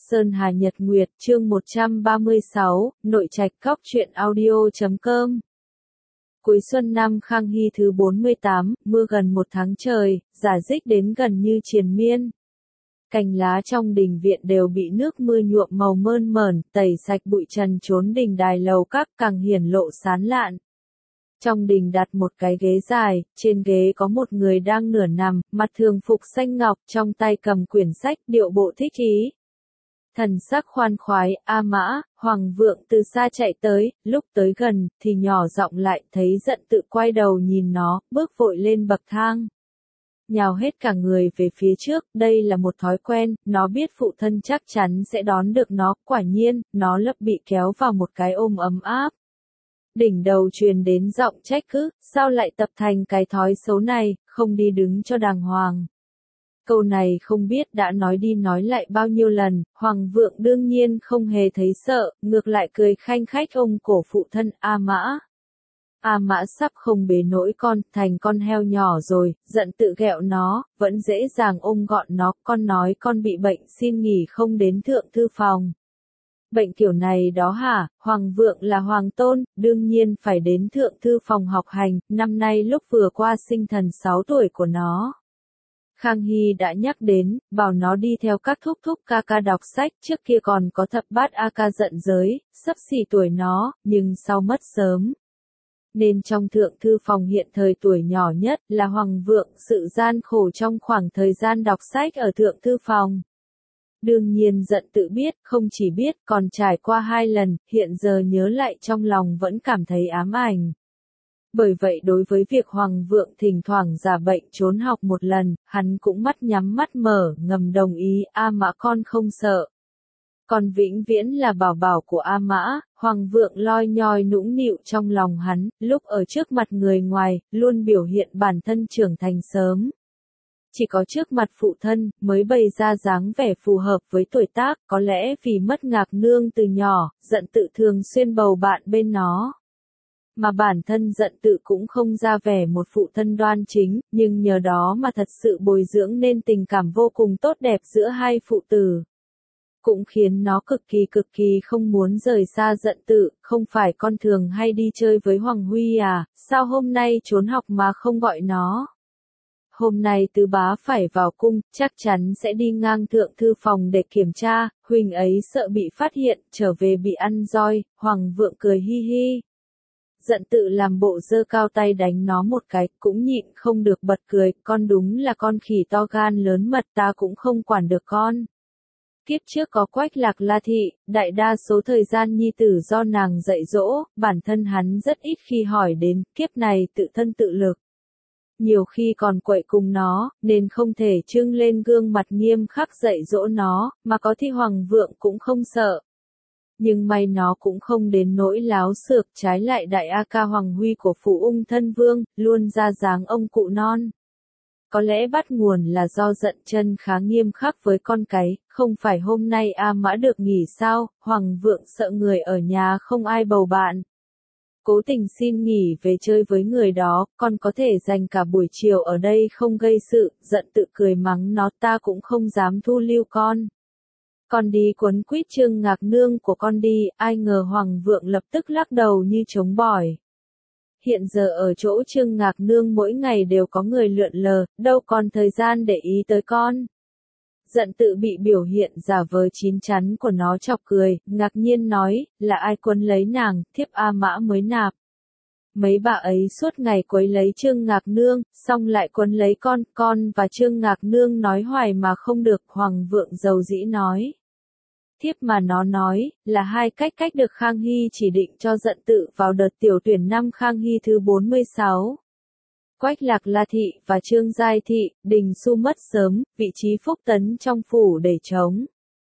Sơn Hà Nhật Nguyệt, chương 136, Nội trạch góc truyện audio.com. Cuối xuân năm Khang Hy thứ 48, mưa gần một tháng trời, rả rích đến gần như triền miên. Cành lá trong đình viện đều bị nước mưa nhuộm màu mơn mởn, tẩy sạch bụi trần trốn đình đài lầu các càng hiển lộ sán lạn. Trong đình đặt một cái ghế dài, trên ghế có một người đang nửa nằm, mặt thường phục xanh ngọc, trong tay cầm quyển sách, điệu bộ thích ý. Thần sắc khoan khoái, A Mã, Hoàng Vượng từ xa chạy tới, lúc tới gần, thì nhỏ giọng lại, thấy giận tự quay đầu nhìn nó, bước vội lên bậc thang. Nhào hết cả người về phía trước, đây là một thói quen, nó biết phụ thân chắc chắn sẽ đón được nó, quả nhiên, nó lập bị kéo vào một cái ôm ấm áp. Đỉnh đầu truyền đến giọng trách cứ, sao lại tập thành cái thói xấu này, không đi đứng cho đàng hoàng. Câu này không biết đã nói đi nói lại bao nhiêu lần, Hoàng Vượng đương nhiên không hề thấy sợ, ngược lại cười khanh khách ôm cổ phụ thân A Mã. A Mã sắp không bế nổi con, thành con heo nhỏ rồi, giận tự ghẹo nó, vẫn dễ dàng ôm gọn nó, con nói con bị bệnh xin nghỉ không đến thượng thư phòng. Bệnh kiểu này đó hả, Hoàng Vượng là hoàng tôn, đương nhiên phải đến thượng thư phòng học hành, năm nay lúc vừa qua sinh thần 6 tuổi của nó. Khang Hy đã nhắc đến, bảo nó đi theo các thúc thúc ca ca đọc sách, trước kia còn có thập bát A ca giận giới, sắp xỉ tuổi nó, nhưng sau mất sớm. Nên trong thượng thư phòng hiện thời tuổi nhỏ nhất là Hoàng Vượng, sự gian khổ trong khoảng thời gian đọc sách ở thượng thư phòng. Đương nhiên giận tự biết, không chỉ biết, còn trải qua 2 lần, hiện giờ nhớ lại trong lòng vẫn cảm thấy ám ảnh. Bởi vậy đối với việc Hoàng Vượng thỉnh thoảng giả bệnh trốn học một lần, hắn cũng mắt nhắm mắt mở, ngầm đồng ý, A Mã con không sợ. Còn vĩnh viễn là bảo bảo của A Mã, Hoàng Vượng loi nhoi nũng nịu trong lòng hắn, lúc ở trước mặt người ngoài, luôn biểu hiện bản thân trưởng thành sớm. Chỉ có trước mặt phụ thân, mới bày ra dáng vẻ phù hợp với tuổi tác, có lẽ vì mất Ngạc Nương từ nhỏ, giận tự thường xuyên bầu bạn bên nó. Mà bản thân giận tự cũng không ra vẻ một phụ thân đoan chính, nhưng nhờ đó mà thật sự bồi dưỡng nên tình cảm vô cùng tốt đẹp giữa hai phụ tử. Cũng khiến nó cực kỳ không muốn rời xa giận tự, không phải con thường hay đi chơi với Hoàng Huy à, sao hôm nay trốn học mà không gọi nó. Hôm nay tứ bá phải vào cung, chắc chắn sẽ đi ngang thượng thư phòng để kiểm tra, Huỳnh ấy sợ bị phát hiện, trở về bị ăn roi, Hoàng Vượng cười hi hi. Giận tự làm bộ giơ cao tay đánh nó một cái, cũng nhịn không được bật cười, con đúng là con khỉ to gan lớn mật, ta cũng không quản được con. Kiếp trước có Quách Lạc La Thị, đại đa số thời gian nhi tử do nàng dạy dỗ, bản thân hắn rất ít khi hỏi đến, kiếp này tự thân tự lực. Nhiều khi còn quậy cùng nó, nên không thể trưng lên gương mặt nghiêm khắc dạy dỗ nó, mà có thì Hoàng Vượng cũng không sợ. Nhưng may nó cũng không đến nỗi láo xược, trái lại đại A ca Hoàng Huy của Phủ Ung Thân Vương, luôn ra dáng ông cụ non. Có lẽ bắt nguồn là do giận chân khá nghiêm khắc với con cái, không phải hôm nay A Mã được nghỉ sao, Hoàng Vượng sợ người ở nhà không ai bầu bạn. Cố tình xin nghỉ về chơi với người đó, con có thể dành cả buổi chiều ở đây không gây sự, giận tự cười mắng nó, ta cũng không dám thu lưu con. Con đi quấn quýt Trương Ngạc Nương của con đi, ai ngờ Hoàng Vượng lập tức lắc đầu như trống bỏi. Hiện giờ ở chỗ Trương Ngạc Nương mỗi ngày đều có người lượn lờ, đâu còn thời gian để ý tới con. Giận tự bị biểu hiện giả vờ chín chắn của nó chọc cười, ngạc nhiên nói, là ai quấn lấy nàng, thiếp A Mã mới nạp. Mấy bà ấy suốt ngày quấy lấy Trương Ngạc Nương, xong lại quấn lấy con và Trương Ngạc Nương nói hoài mà không được, Hoàng Vượng dầu dĩ nói. Thiếp mà nó nói, là hai cách được Khang Hy chỉ định cho giận tự vào đợt tiểu tuyển năm Khang Hy thứ 46. Quách Lạc La Thị và Trương Giai Thị, Đình Xu mất sớm, vị trí phúc tấn trong phủ để trống.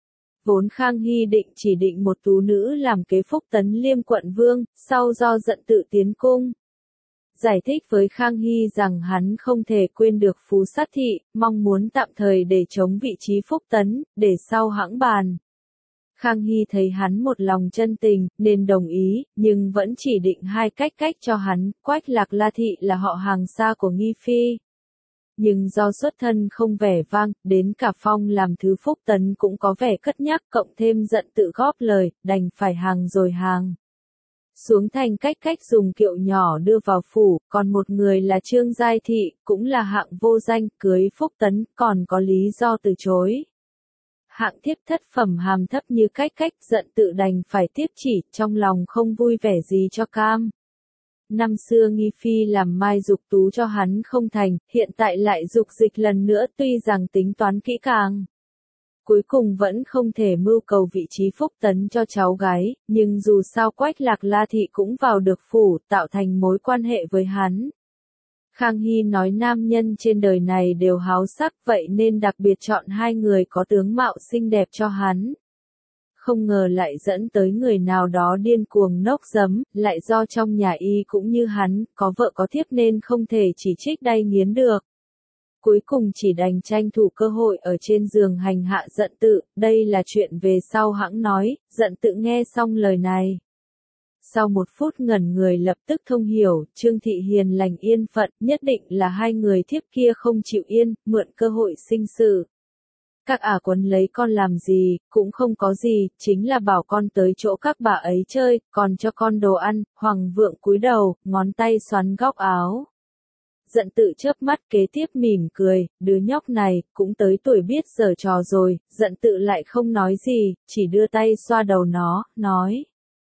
Vốn Khang Hy định chỉ định một tú nữ làm kế phúc tấn Liêm quận vương, sau do giận tự tiến cung. Giải thích với Khang Hy rằng hắn không thể quên được Phú Sát Thị, mong muốn tạm thời để trống vị trí phúc tấn, để sau hãng bàn. Khang Hy thấy hắn một lòng chân tình, nên đồng ý, nhưng vẫn chỉ định hai cách cho hắn, Quách Lạc La Thị là họ hàng xa của Nghi Phi. Nhưng do xuất thân không vẻ vang, đến cả phong làm thứ Phúc Tấn cũng có vẻ cất nhắc, cộng thêm giận tự góp lời, đành phải hàng rồi hàng xuống thành cách dùng kiệu nhỏ đưa vào phủ, còn một người là Trương Giai Thị, cũng là hạng vô danh, cưới Phúc Tấn, còn có lý do từ chối. Hạng thiếp thất phẩm hàm thấp như cách giận tự đành phải tiếp chỉ, trong lòng không vui vẻ gì cho cam. Năm xưa nghi phi làm mai dục tú cho hắn không thành, hiện tại lại dục dịch lần nữa, tuy rằng tính toán kỹ càng. Cuối cùng vẫn không thể mưu cầu vị trí Phúc Tấn cho cháu gái, nhưng dù sao Quách Lạc La Thị cũng vào được phủ, tạo thành mối quan hệ với hắn. Khang Hy nói nam nhân trên đời này đều háo sắc, vậy nên đặc biệt chọn hai người có tướng mạo xinh đẹp cho hắn. Không ngờ lại dẫn tới người nào đó điên cuồng nốc giấm, lại do trong nhà y cũng như hắn, có vợ có thiếp nên không thể chỉ trích đay nghiến được. Cuối cùng chỉ đành tranh thủ cơ hội ở trên giường hành hạ giận tự, đây là chuyện về sau hãng nói, giận tự nghe xong lời này. Sau một phút ngẩn người lập tức thông hiểu, Trương Thị hiền lành yên phận, nhất định là hai người thiếp kia không chịu yên, mượn cơ hội sinh sự. Các ả quấn lấy con làm gì, cũng không có gì, chính là bảo con tới chỗ các bà ấy chơi, còn cho con đồ ăn. Hoàng vượng cúi đầu, ngón tay xoắn góc áo. Giận tự chớp mắt kế tiếp mỉm cười, đứa nhóc này, cũng tới tuổi biết giở trò rồi, giận tự lại không nói gì, chỉ đưa tay xoa đầu nó, nói.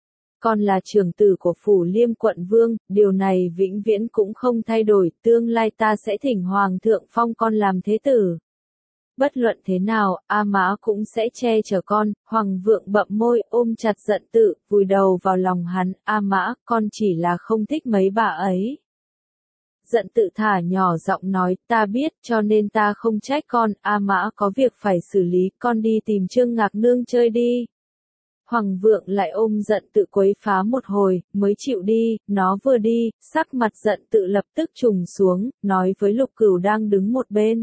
Con là trưởng tử của phủ Liêm quận vương, điều này vĩnh viễn cũng không thay đổi, tương lai ta sẽ thỉnh hoàng thượng phong con làm thế tử. Bất luận thế nào, A Mã cũng sẽ che chở con. Hoàng vượng bậm môi, ôm chặt giận tự, vùi đầu vào lòng hắn. A Mã, con chỉ là không thích mấy bà ấy. Giận tự thả nhỏ giọng nói, ta biết, cho nên ta không trách con. A Mã có việc phải xử lý, con đi tìm Trương Ngạc Nương chơi đi. Hoàng vượng lại ôm giận tự quấy phá một hồi, mới chịu đi. Nó vừa đi, sắc mặt giận tự lập tức trùng xuống, nói với Lục Cửu đang đứng một bên.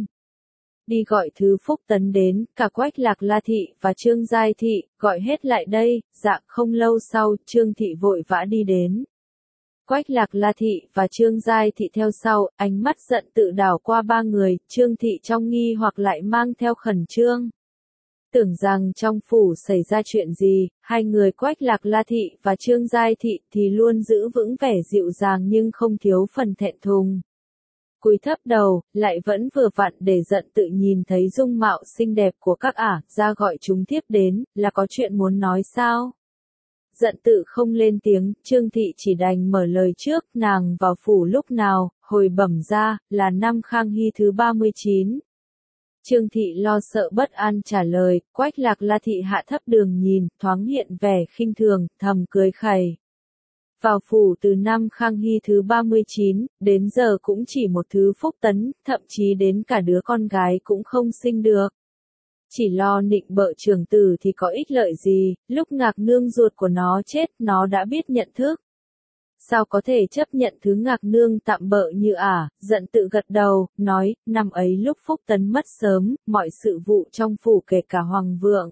Đi gọi thứ Phúc Tấn đến, cả Quách Lạc La Thị và Trương Giai Thị, gọi hết lại đây. Dạ không lâu sau, Trương Thị vội vã đi đến. Quách Lạc La Thị và Trương Giai Thị theo sau, ánh mắt giận tự đảo qua ba người, Trương Thị trong nghi hoặc lại mang theo khẩn trương. Tưởng rằng trong phủ xảy ra chuyện gì, hai người Quách Lạc La Thị và Trương Giai Thị thì luôn giữ vững vẻ dịu dàng nhưng không thiếu phần thẹn thùng. Cúi thấp đầu, lại vẫn vừa vặn để giận tự nhìn thấy dung mạo xinh đẹp của các ả, ra gọi chúng tiếp đến, là có chuyện muốn nói sao? Giận tự không lên tiếng, Trương Thị chỉ đành mở lời trước, nàng vào phủ lúc nào, hồi bẩm ra, là năm Khang Hy thứ 39. Trương Thị lo sợ bất an trả lời, Quách Lạc La Thị hạ thấp đường nhìn, thoáng hiện vẻ khinh thường, thầm cười khẩy. Vào phủ từ năm Khang Hy thứ 39, đến giờ cũng chỉ một thứ Phúc Tấn, thậm chí đến cả đứa con gái cũng không sinh được. Chỉ lo nịnh bợ trưởng tử thì có ích lợi gì, lúc Ngạc Nương ruột của nó chết, nó đã biết nhận thức. Sao có thể chấp nhận thứ Ngạc Nương tạm bợ như ả, giận tự gật đầu, nói, năm ấy lúc Phúc Tấn mất sớm, mọi sự vụ trong phủ kể cả Hoàng vượng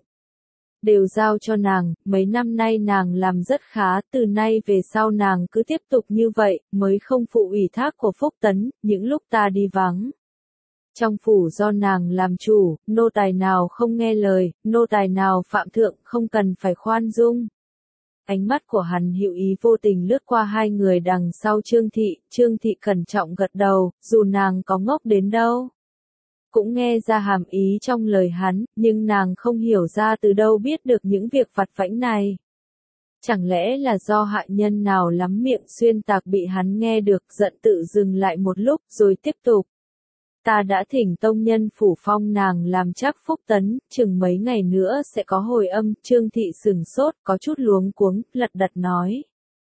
đều giao cho nàng, mấy năm nay nàng làm rất khá, từ nay về sau nàng cứ tiếp tục như vậy, mới không phụ ủy thác của Phúc Tấn, những lúc ta đi vắng. Trong phủ do nàng làm chủ, nô tài nào không nghe lời, nô tài nào phạm thượng không cần phải khoan dung. Ánh mắt của hắn hữu ý vô tình lướt qua hai người đằng sau Trương Thị cẩn trọng gật đầu, dù nàng có ngốc đến đâu. Cũng nghe ra hàm ý trong lời hắn, nhưng nàng không hiểu ra từ đâu biết được những việc vặt vãnh này. Chẳng lẽ là do hạ nhân nào lắm miệng xuyên tạc bị hắn nghe được, giận tự dừng lại một lúc rồi tiếp tục. Ta đã thỉnh tông nhân phủ phong nàng làm chắc Phúc Tấn, chừng mấy ngày nữa sẽ có hồi âm. Trương Thị sửng sốt, có chút luống cuống, lật đật nói.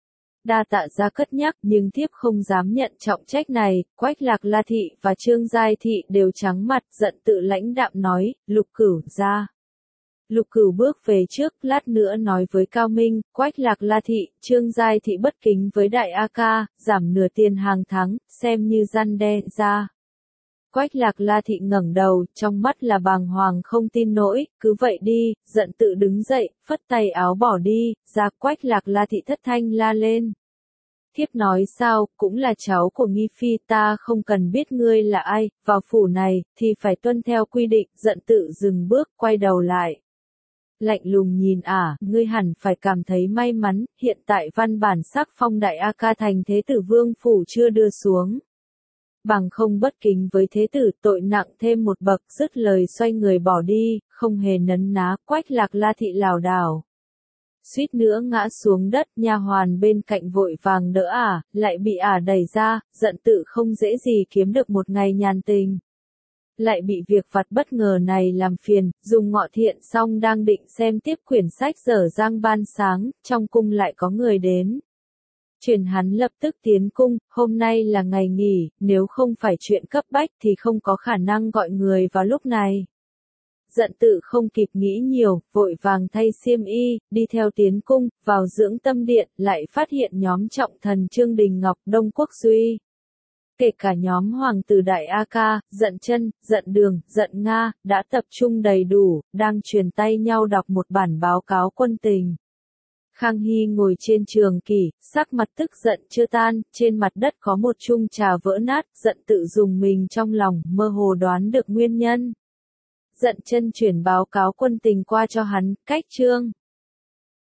Đa tạ gia cất nhắc, nhưng thiếp không dám nhận trọng trách này. Quách Lạc La Thị và Trương Giai Thị đều trắng mặt, giận tự lãnh đạm nói, Lục Cửu ra. Lục Cửu bước về trước, lát nữa nói với Cao Minh, Quách Lạc La Thị, Trương Giai Thị bất kính với đại A Ca, giảm nửa tiền hàng tháng, xem như răn đe ra. Quách Lạc La Thị ngẩng đầu, trong mắt là bàng hoàng không tin nổi, cứ vậy đi. Giận tự đứng dậy, phất tay áo bỏ đi, ra. Quách Lạc La Thị thất thanh la lên. Thiếp nói sao, cũng là cháu của Nghi Phi, ta không cần biết ngươi là ai, vào phủ này, thì phải tuân theo quy định, Giận Tự dừng bước, quay đầu lại. Lạnh lùng nhìn ngươi hẳn phải cảm thấy may mắn, hiện tại văn bản sắc phong đại A Ca thành thế tử vương phủ chưa đưa xuống. Bằng không bất kính với thế tử, tội nặng thêm một bậc, dứt lời xoay người bỏ đi, không hề nấn ná. Quách Lạc La thị lảo đảo, suýt nữa ngã xuống đất, nha hoàn bên cạnh vội vàng đỡ lại bị đẩy ra. Giận Tự không dễ gì kiếm được một ngày nhàn tình, lại bị việc vặt bất ngờ này làm phiền. Dùng ngọ thiện xong đang định xem tiếp quyển sách dở dang ban sáng, trong cung lại có người đến. Truyền hắn lập tức tiến cung, hôm nay là ngày nghỉ, nếu không phải chuyện cấp bách thì không có khả năng gọi người vào lúc này. Giận Tự không kịp nghĩ nhiều, vội vàng thay xiêm y, đi theo tiến cung, vào dưỡng tâm điện, lại phát hiện nhóm trọng thần Trương Đình Ngọc, Đông Quốc Duy. Kể cả nhóm hoàng tử Đại A Ca, Giận Chân, Giận Đường, Giận Nga, đã tập trung đầy đủ, đang truyền tay nhau đọc một bản báo cáo quân tình. Khang Hy ngồi trên trường kỷ, sắc mặt tức giận chưa tan, trên mặt đất có một chung trà vỡ nát. Giận Tự dùng mình trong lòng, mơ hồ đoán được nguyên nhân. Giận Chân chuyển báo cáo quân tình qua cho hắn, cách Trương